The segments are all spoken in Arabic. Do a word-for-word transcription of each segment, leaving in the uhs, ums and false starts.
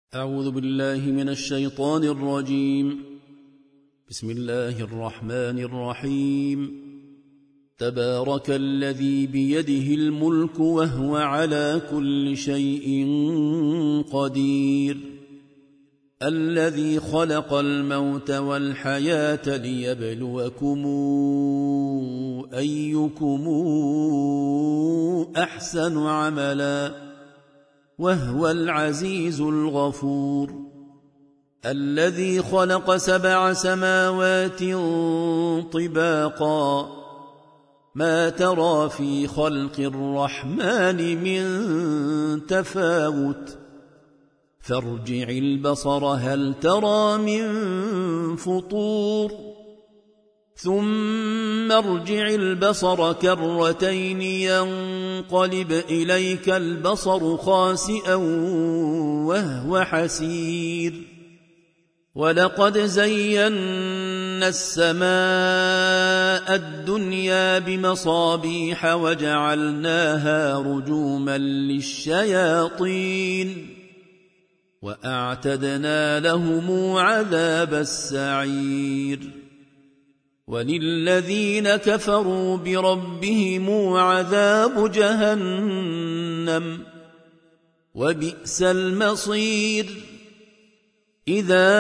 أعوذ بالله من الشيطان الرجيم. بسم الله الرحمن الرحيم. تبارك الذي بيده الملك وهو على كل شيء قدير، الذي خلق الموت والحياة ليبلوكم أيكم أحسن عملا وهو العزيز الغفور، الذي خلق سبع سماوات طباقا ما ترى في خلق الرحمن من تفاوت، فارجع البصر هل ترى من فطور، ثم ارجع البصر كرتين ينقلب إليك البصر خاسئا وهو حسير، ولقد زينا السماء الدنيا بمصابيح وجعلناها رجوما للشياطين وأعتدنا لهم عذاب السعير، وللذين كفروا بربهم عذاب جهنم وبئس المصير، إذا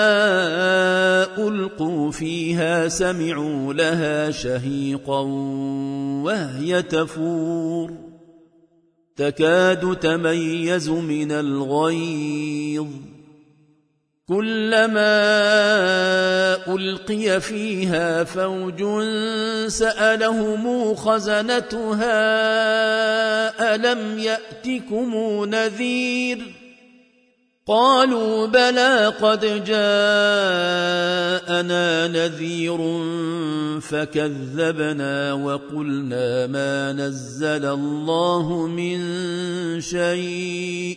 ألقوا فيها سمعوا لها شهيقا وهي تفور، تكاد تميز من الغيظ، كلما ألقي فيها فوج سألهم خزنتها ألم يأتكم نذير، قالوا بلى قد جاءنا نذير فكذبنا وقلنا ما نزل الله من شيء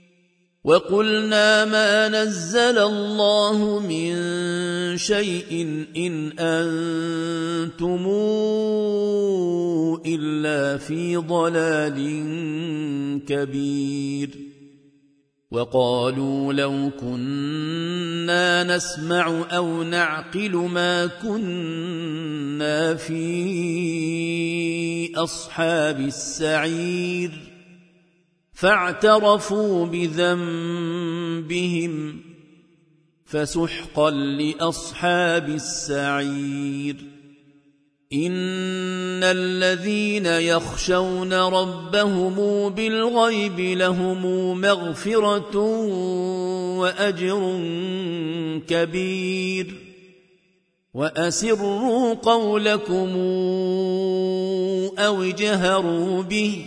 وقلنا ما نزل الله من شيء إن أنتم إلا في ضلال كبير، وقالوا لو كنا نسمع أو نعقل ما كنا في أصحاب السعير، فاعترفوا بذنبهم فسحقا لأصحاب السعير، إن الذين يخشون ربهم بالغيب لهم مغفرة وأجر كبير، وأسروا قولكم أو اجهروا به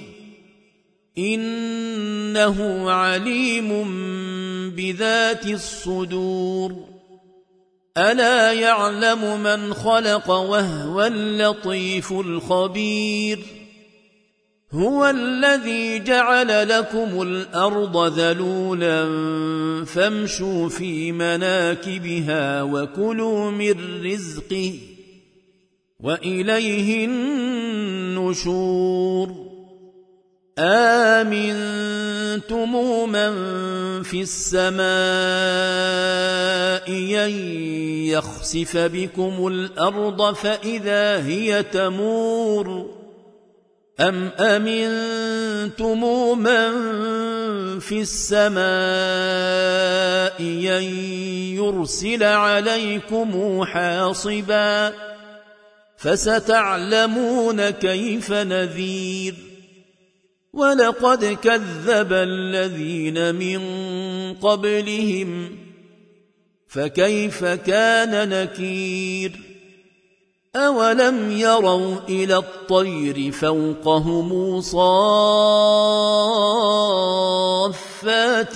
إنه عليم بذات الصدور، ألا يعلم من خلق وهو اللطيف الخبير، هو الذي جعل لكم الأرض ذلولا فامشوا في مناكبها وكلوا من رزقه وإليه النشور، آمنتم من في السماء أن يخسف بكم الأرض فإذا هي تمور، أم أمنتم من في السماء أن يرسل عليكم حاصبا، فستعلمون كيف نذير، ولقد كذب الذين من قبلهم فكيف كان نكير، أولم يروا إلى الطير فوقهم صافات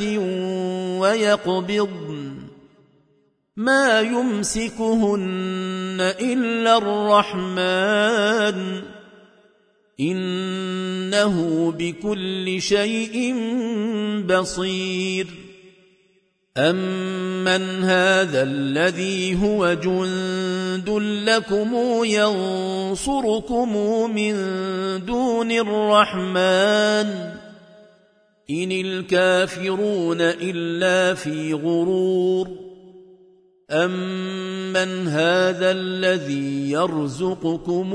ويقبضن ما يمسكهن إلا الرحمن إنه بكل شيء بصير، أمن هذا الذي هو جند لكم ينصركم من دون الرحمن إن الكافرون إلا في غرور أمن هذا الذي يرزقكم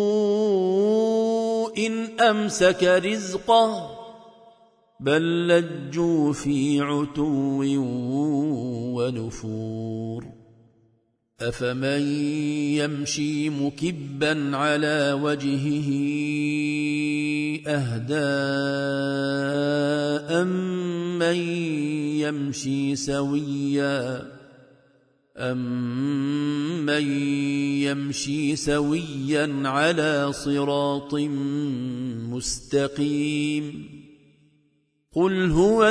إن أمسك رزقه بل لجوا في عتو ونفور أفمن يمشي مكبا على وجهه أهدى أمن يمشي سويا أمن يمشي سويا على صراط مستقيم قل هو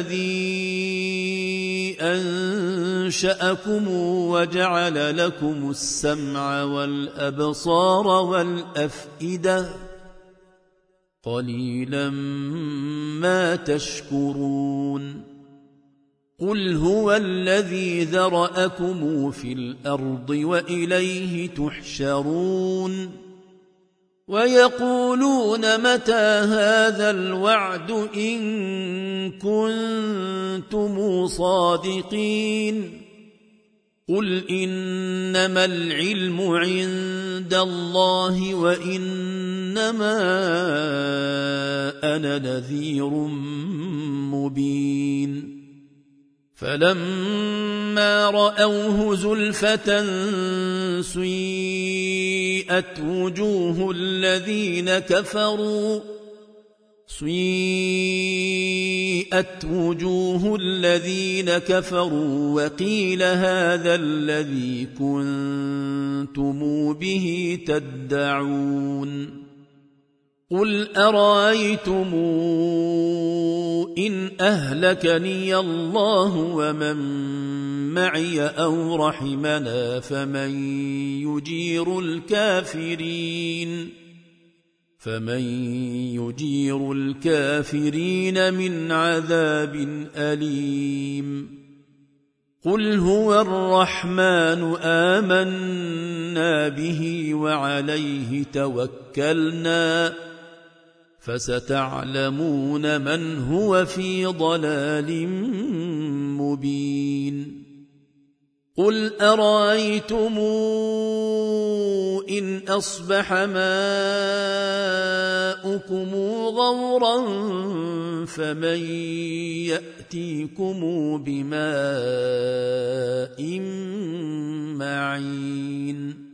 الذي أنشأكم وجعل لكم السمع والأبصار والأفئدة قليلا ما تشكرون قل هو الذي ذرأكم في الأرض وإليه تحشرون ويقولون متى هذا الوعد إن كنتم صادقين قل إنما العلم عند الله وإنما أنا نذير مبين فلما رأوه زلفة سيئت وجوه الذين كفروا سيئت وجوه الذين كفروا وقيل هذا الذي كنتم به تدعون قل أرأيتم إن أهلكني الله ومن معي أو رحمنا فمن يجير الكافرين فمن يجير الكافرين من عذاب أليم قل هو الرحمن آمنا به وعليه توكلنا فستعلمون من هو في ضلال مبين قل أرأيتم إن أصبح ماؤكم غورا فمن يأتيكم بماء معين